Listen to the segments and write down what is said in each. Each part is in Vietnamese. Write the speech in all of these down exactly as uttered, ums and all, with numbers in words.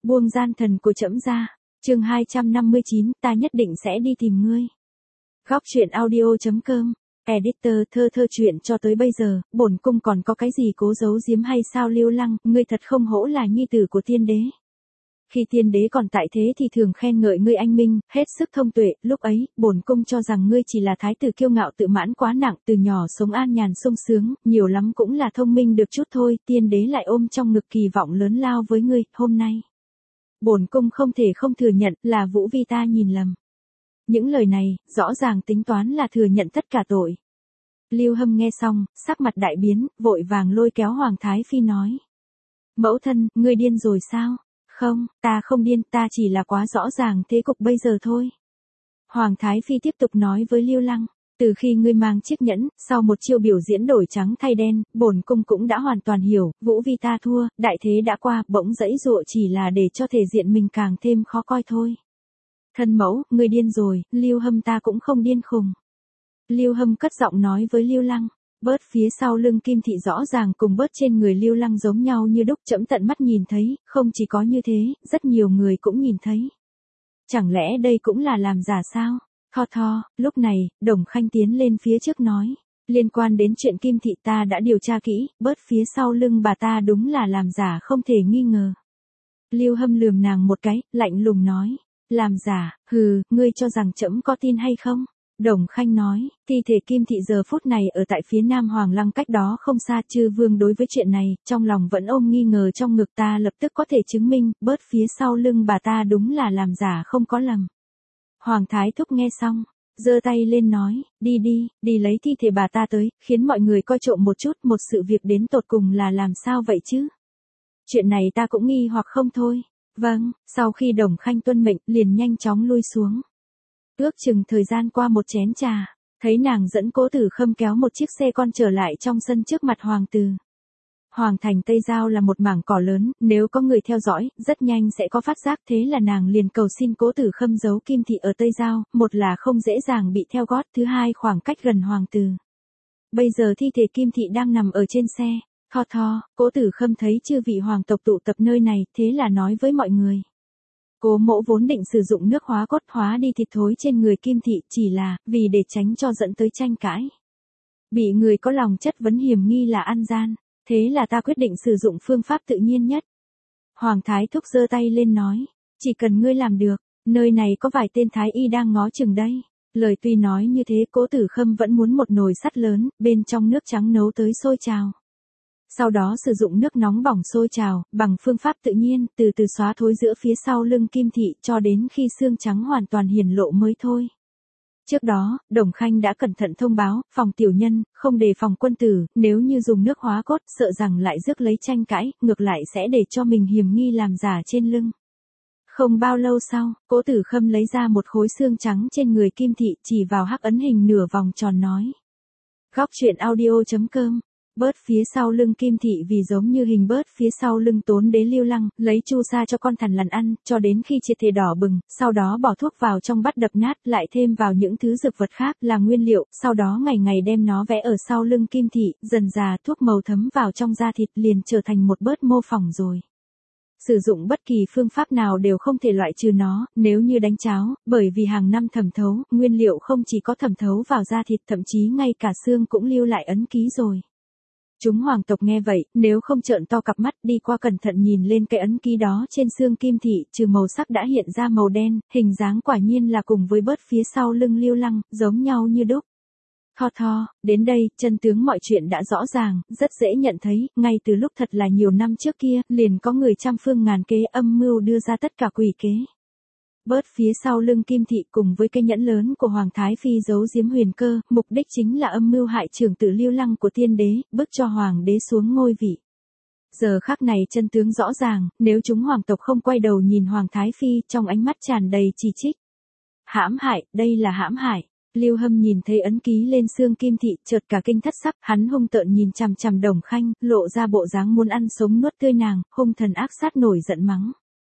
Buông gian thần của trẫm ra. Chương hai trăm năm mươi chín, ta nhất định sẽ đi tìm ngươi. Góc truyện audio chấm com. Editor thơ thơ chuyện cho tới bây giờ, bổn cung còn có cái gì cố giấu giếm hay sao Lưu Lăng, ngươi thật không hổ là nhi tử của tiên đế. Khi tiên đế còn tại thế thì thường khen ngợi ngươi anh minh, hết sức thông tuệ, lúc ấy, bổn cung cho rằng ngươi chỉ là thái tử kiêu ngạo tự mãn quá nặng, từ nhỏ sống an nhàn sung sướng, nhiều lắm cũng là thông minh được chút thôi, tiên đế lại ôm trong ngực kỳ vọng lớn lao với ngươi, hôm nay. Bổn cung không thể không thừa nhận là Vũ Vi ta nhìn lầm. Những lời này, rõ ràng tính toán là thừa nhận tất cả tội. Lưu Hâm nghe xong, sắc mặt đại biến, vội vàng lôi kéo Hoàng Thái Phi nói. Mẫu thân, ngươi điên rồi sao? Không, ta không điên, ta chỉ là quá rõ ràng thế cục bây giờ thôi. Hoàng Thái Phi tiếp tục nói với Lưu Lăng. Từ khi ngươi mang chiếc nhẫn, sau một chiêu biểu diễn đổi trắng thay đen, bổn cung cũng đã hoàn toàn hiểu, Vũ Vi ta thua, đại thế đã qua, bỗng dẫy dụa chỉ là để cho thể diện mình càng thêm khó coi thôi. Thân mẫu, ngươi điên rồi, Lưu Hâm ta cũng không điên khùng. Lưu Hâm cất giọng nói với Lưu Lăng, bớt phía sau lưng Kim Thị rõ ràng cùng bớt trên người Lưu Lăng giống nhau như đúc, trẫm tận mắt nhìn thấy, không chỉ có như thế, rất nhiều người cũng nhìn thấy. Chẳng lẽ đây cũng là làm giả sao? Tho tho, lúc này, Đồng Khanh tiến lên phía trước nói, liên quan đến chuyện Kim Thị ta đã điều tra kỹ, bớt phía sau lưng bà ta đúng là làm giả không thể nghi ngờ. Lưu Hâm lườm nàng một cái, lạnh lùng nói, làm giả, hừ, ngươi cho rằng trẫm có tin hay không? Đồng Khanh nói, thi thể Kim Thị giờ phút này ở tại phía Nam Hoàng Lăng cách đó không xa, chư vương đối với chuyện này, trong lòng vẫn ôm nghi ngờ trong ngực, ta lập tức có thể chứng minh, bớt phía sau lưng bà ta đúng là làm giả không có lầm. Hoàng Thái Thúc nghe xong, giơ tay lên nói, đi đi, đi lấy thi thể bà ta tới, khiến mọi người coi trộm một chút, một sự việc đến tột cùng là làm sao vậy chứ? Chuyện này ta cũng nghi hoặc không thôi. Vâng, sau khi Đồng Khanh tuân mệnh, liền nhanh chóng lui xuống. Ước chừng thời gian qua một chén trà, thấy nàng dẫn Cố Tử Khâm kéo một chiếc xe con trở lại trong sân trước mặt hoàng tử. Hoàng thành Tây Giao là một mảng cỏ lớn, nếu có người theo dõi, rất nhanh sẽ có phát giác, thế là nàng liền cầu xin Cố Tử Khâm giấu Kim Thị ở Tây Giao, một là không dễ dàng bị theo gót, thứ hai khoảng cách gần hoàng tử. Bây giờ thi thể Kim Thị đang nằm ở trên xe, tho tho, Cố Tử Khâm thấy chư vị hoàng tộc tụ tập nơi này, thế là nói với mọi người. Cố mẫu vốn định sử dụng nước hóa cốt hóa đi thịt thối trên người Kim Thị, chỉ là, vì để tránh cho dẫn tới tranh cãi. Bị người có lòng chất vấn hiểm nghi là ăn gian. Thế là ta quyết định sử dụng phương pháp tự nhiên nhất. Hoàng Thái Thúc giơ tay lên nói, chỉ cần ngươi làm được, nơi này có vài tên thái y đang ngó chừng đây. Lời tuy nói như thế, Cố Tử Khâm vẫn muốn một nồi sắt lớn, bên trong nước trắng nấu tới sôi trào. Sau đó sử dụng nước nóng bỏng sôi trào, bằng phương pháp tự nhiên, từ từ xóa thối giữa phía sau lưng Kim Thị cho đến khi xương trắng hoàn toàn hiển lộ mới thôi. Trước đó, Đồng Khanh đã cẩn thận thông báo, phòng tiểu nhân, không đề phòng quân tử, nếu như dùng nước hóa cốt, sợ rằng lại rước lấy tranh cãi, ngược lại sẽ để cho mình hiểm nghi làm giả trên lưng. Không bao lâu sau, Cố Tử Khâm lấy ra một khối xương trắng trên người Kim Thị, chỉ vào hắc ấn hình nửa vòng tròn nói. Góc truyện audio chấm com. Bớt phía sau lưng Kim Thị vì giống như hình bớt phía sau lưng Tốn Đế Lưu Lăng, lấy chu sa cho con thằn lằn ăn, cho đến khi triệt thể đỏ bừng, sau đó bỏ thuốc vào trong bắt đập nát, lại thêm vào những thứ dược vật khác là nguyên liệu, sau đó ngày ngày đem nó vẽ ở sau lưng Kim Thị, dần dà thuốc màu thấm vào trong da thịt liền trở thành một bớt mô phỏng rồi. Sử dụng bất kỳ phương pháp nào đều không thể loại trừ nó, nếu như đánh cháo, bởi vì hàng năm thẩm thấu, nguyên liệu không chỉ có thẩm thấu vào da thịt, thậm chí ngay cả xương cũng lưu lại ấn ký rồi. Chúng hoàng tộc nghe vậy, nếu không trợn to cặp mắt đi qua cẩn thận nhìn lên cái ấn ký đó trên xương Kim Thị, trừ màu sắc đã hiện ra màu đen, hình dáng quả nhiên là cùng với bớt phía sau lưng Lưu Lăng, giống nhau như đúc. Tho tho, đến đây, chân tướng mọi chuyện đã rõ ràng, rất dễ nhận thấy, ngay từ lúc thật là nhiều năm trước kia, liền có người trăm phương ngàn kế âm mưu đưa ra tất cả quỷ kế. Bớt phía sau lưng Kim Thị cùng với cây nhẫn lớn của Hoàng Thái Phi giấu giếm huyền cơ, mục đích chính là âm mưu hại trưởng tử Lưu Lăng của tiên đế, bức cho hoàng đế xuống ngôi vị. Giờ khắc này chân tướng rõ ràng, nếu chúng hoàng tộc không quay đầu nhìn Hoàng Thái Phi, trong ánh mắt tràn đầy chỉ trích. Hãm hại, đây là hãm hại. Lưu Hâm nhìn thấy ấn ký lên xương Kim Thị, chợt cả kinh thất sắc, hắn hung tợn nhìn chằm chằm Đồng Khanh, lộ ra bộ dáng muốn ăn sống nuốt tươi nàng, hung thần ác sát nổi giận mắng.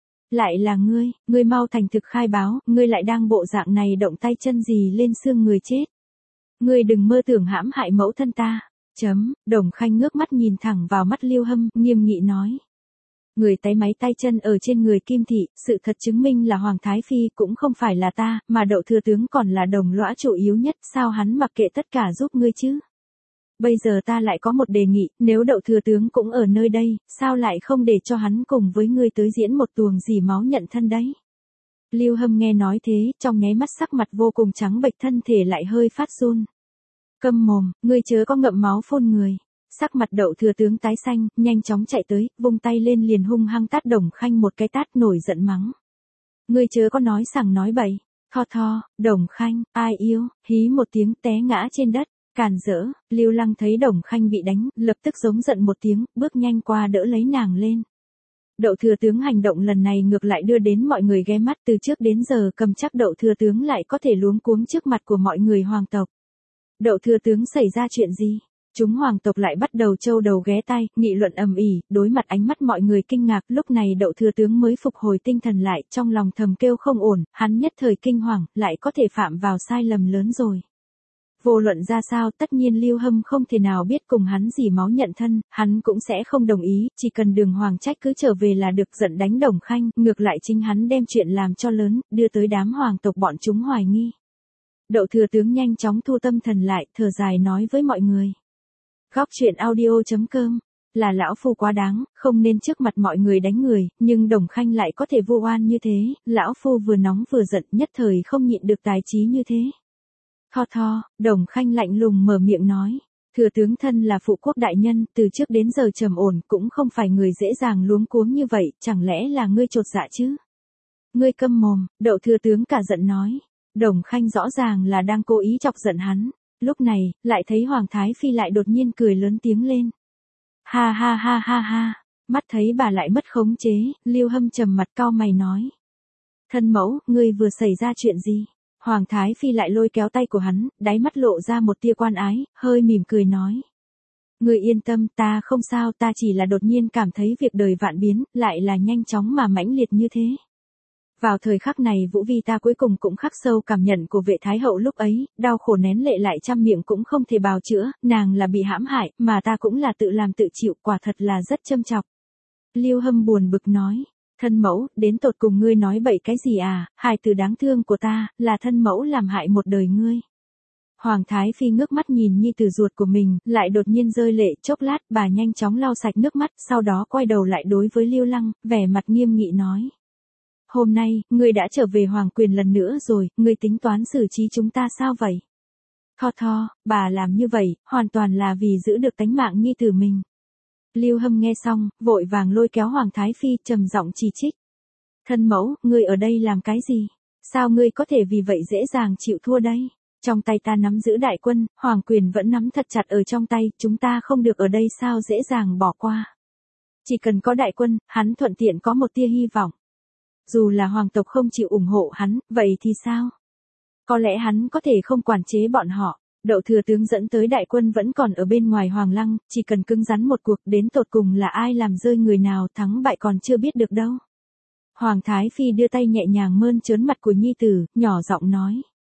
Lại là ngươi, ngươi mau thành thực khai báo, ngươi lại đang bộ dạng này động tay chân gì lên xương người chết. Ngươi đừng mơ tưởng hãm hại mẫu thân ta. Chấm, Đồng Khanh ngước mắt nhìn thẳng vào mắt Lưu Hâm, nghiêm nghị nói. Người tay máy tay chân ở trên người Kim Thị, sự thật chứng minh là Hoàng Thái Phi cũng không phải là ta, mà Đậu thừa tướng còn là đồng lõa chủ yếu nhất, sao hắn mặc kệ tất cả giúp ngươi chứ? Bây giờ ta lại có một đề nghị, nếu Đậu thừa tướng cũng ở nơi đây, sao lại không để cho hắn cùng với ngươi tới diễn một tuồng dì máu nhận thân đấy? Lưu Hâm nghe nói thế, trong nháy mắt sắc mặt vô cùng trắng bệch, thân thể lại hơi phát run. Câm mồm, ngươi chớ có ngậm máu phun người. Sắc mặt Đậu thừa tướng tái xanh, nhanh chóng chạy tới, vung tay lên liền hung hăng tát Đồng Khanh một cái tát, nổi giận mắng. Ngươi chớ có nói sằng nói bậy. Tho tho, Đồng Khanh, ai yêu, hí một tiếng té ngã trên đất. Càn rỡ, Lưu Lăng thấy Đồng Khanh bị đánh, lập tức giống giận một tiếng, bước nhanh qua đỡ lấy nàng lên. Đậu thừa tướng hành động lần này ngược lại đưa đến mọi người ghé mắt, từ trước đến giờ cầm chắc Đậu thừa tướng lại có thể luống cuống trước mặt của mọi người hoàng tộc. Đậu thừa tướng xảy ra chuyện gì? Chúng hoàng tộc lại bắt đầu trâu đầu ghé tai, nghị luận ầm ĩ, đối mặt ánh mắt mọi người kinh ngạc, lúc này Đậu thừa tướng mới phục hồi tinh thần lại, trong lòng thầm kêu không ổn, hắn nhất thời kinh hoàng, lại có thể phạm vào sai lầm lớn rồi. Vô luận ra sao, tất nhiên Lưu Hâm không thể nào biết cùng hắn dì máu nhận thân, hắn cũng sẽ không đồng ý, chỉ cần Đường Hoàng Trách cứ trở về là được, giận đánh Đồng Khanh, ngược lại chính hắn đem chuyện làm cho lớn, đưa tới đám hoàng tộc bọn chúng hoài nghi. Đậu thừa tướng nhanh chóng thu tâm thần lại, thở dài nói với mọi người. Góc truyện audio chấm com, là lão phu quá đáng, không nên trước mặt mọi người đánh người, nhưng Đồng Khanh lại có thể vu oan như thế, lão phu vừa nóng vừa giận, nhất thời không nhịn được tài trí như thế. Tho tho, Đồng Khanh lạnh lùng mở miệng nói. Thừa tướng thân là phụ quốc đại nhân, từ trước đến giờ trầm ổn, cũng không phải người dễ dàng luống cuống như vậy, chẳng lẽ là ngươi chột dạ chứ? Ngươi câm mồm, Đậu thừa tướng cả giận nói. Đồng Khanh rõ ràng là đang cố ý chọc giận hắn. Lúc này, lại thấy Hoàng Thái Phi lại đột nhiên cười lớn tiếng lên. Ha ha ha ha ha, mắt thấy bà lại mất khống chế, Lưu Hâm trầm mặt cau mày nói. Thân mẫu, ngươi vừa xảy ra chuyện gì? Hoàng Thái Phi lại lôi kéo tay của hắn, đáy mắt lộ ra một tia quan ái, hơi mỉm cười nói. Ngươi yên tâm, ta không sao, ta chỉ là đột nhiên cảm thấy việc đời vạn biến, lại là nhanh chóng mà mãnh liệt như thế. Vào thời khắc này Vũ Vi ta cuối cùng cũng khắc sâu cảm nhận của vệ thái hậu lúc ấy, đau khổ nén lệ lại trăm miệng cũng không thể bào chữa, nàng là bị hãm hại, mà ta cũng là tự làm tự chịu, quả thật là rất châm chọc. Lưu Hâm buồn bực nói. Thân mẫu, đến tột cùng ngươi nói bậy cái gì à, hài tử đáng thương của ta, là thân mẫu làm hại một đời ngươi. Hoàng Thái Phi ngước mắt nhìn nhi tử ruột của mình, lại đột nhiên rơi lệ, chốc lát, bà nhanh chóng lau sạch nước mắt, sau đó quay đầu lại đối với Lưu Lăng, vẻ mặt nghiêm nghị nói. Hôm nay, ngươi đã trở về hoàng quyền lần nữa rồi, ngươi tính toán xử trí chúng ta sao vậy? Tho tho, bà làm như vậy, hoàn toàn là vì giữ được tánh mạng nhi tử mình. Lưu Hâm nghe xong, vội vàng lôi kéo Hoàng Thái Phi, trầm giọng chỉ trích. Thân mẫu, ngươi ở đây làm cái gì? Sao ngươi có thể vì vậy dễ dàng chịu thua đây? Trong tay ta nắm giữ đại quân, hoàng quyền vẫn nắm thật chặt ở trong tay, chúng ta không được ở đây sao dễ dàng bỏ qua. Chỉ cần có đại quân, hắn thuận tiện có một tia hy vọng. Dù là hoàng tộc không chịu ủng hộ hắn, vậy thì sao? Có lẽ hắn có thể không quản chế bọn họ. Đậu thừa tướng dẫn tới đại quân vẫn còn ở bên ngoài Hoàng Lăng, chỉ cần cứng rắn một cuộc, đến tột cùng là ai làm rơi người nào thắng bại còn chưa biết được đâu. Hoàng Thái Phi đưa tay nhẹ nhàng mơn trớn mặt của nhi tử, nhỏ giọng nói.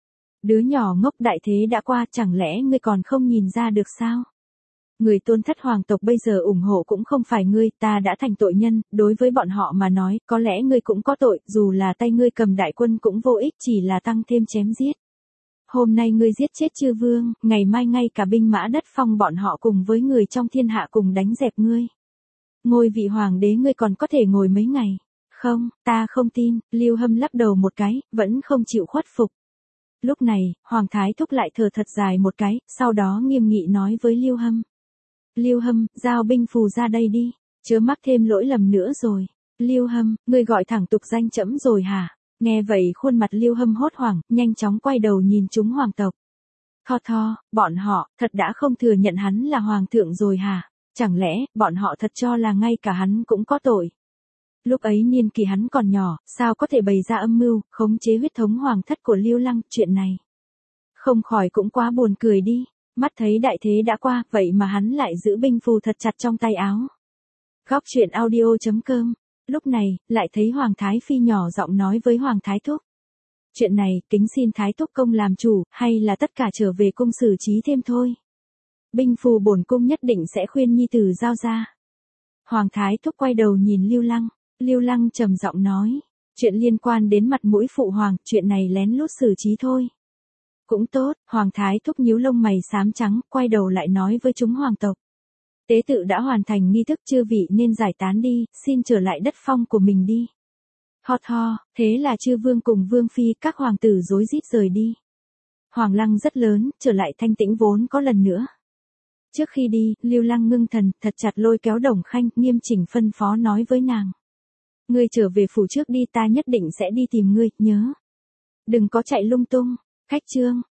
Đứa nhỏ ngốc, đại thế đã qua, chẳng lẽ ngươi còn không nhìn ra được sao? Người tôn thất hoàng tộc bây giờ ủng hộ cũng không phải ngươi, ta đã thành tội nhân, đối với bọn họ mà nói, có lẽ ngươi cũng có tội, dù là tay ngươi cầm đại quân cũng vô ích, chỉ là tăng thêm chém giết. Hôm nay ngươi giết chết chư vương, ngày mai ngay cả binh mã đất phong bọn họ cùng với người trong thiên hạ cùng đánh dẹp ngươi. Ngôi vị hoàng đế ngươi còn có thể ngồi mấy ngày. Không, ta không tin, Lưu Hâm lắc đầu một cái, vẫn không chịu khuất phục. Lúc này, Hoàng Thái Thúc lại thở thật dài một cái, sau đó nghiêm nghị nói với Lưu Hâm. Lưu Hâm, giao binh phù ra đây đi, chớ mắc thêm lỗi lầm nữa rồi. Lưu Hâm, ngươi gọi thẳng tục danh trẫm rồi hả? Nghe vậy khuôn mặt Lưu Hâm hốt hoảng, nhanh chóng quay đầu nhìn chúng hoàng tộc. Tho tho, bọn họ, thật đã không thừa nhận hắn là hoàng thượng rồi hả? Chẳng lẽ, bọn họ thật cho là ngay cả hắn cũng có tội? Lúc ấy niên kỳ hắn còn nhỏ, sao có thể bày ra âm mưu, khống chế huyết thống hoàng thất của Lưu Lăng, chuyện này. Không khỏi cũng quá buồn cười đi, mắt thấy đại thế đã qua, vậy mà hắn lại giữ binh phù thật chặt trong tay áo. Góc truyện audio chấm com. Lúc này, lại thấy Hoàng Thái Phi nhỏ giọng nói với Hoàng Thái Thúc. Chuyện này, kính xin Thái Thúc công làm chủ, hay là tất cả trở về cung xử trí thêm thôi. Binh phù bổn cung nhất định sẽ khuyên nhi tử giao ra. Hoàng thái thúc quay đầu nhìn Lưu Lăng, Lưu Lăng trầm giọng nói, chuyện liên quan đến mặt mũi phụ hoàng, chuyện này lén lút xử trí thôi. Cũng tốt, Hoàng thái thúc nhíu lông mày xám trắng, quay đầu lại nói với chúng hoàng tộc. Tế tự đã hoàn thành nghi thức, chư vị nên giải tán đi, xin trở lại đất phong của mình đi. Hot ho, thế là chư vương cùng vương phi các hoàng tử rối rít rời đi. Hoàng Lăng rất lớn, trở lại thanh tĩnh vốn có lần nữa. Trước khi đi, Lưu Lăng ngưng thần, thật chặt lôi kéo Đồng Khanh, nghiêm chỉnh phân phó nói với nàng. Ngươi trở về phủ trước đi, ta nhất định sẽ đi tìm ngươi, nhớ. Đừng có chạy lung tung. Khách trương,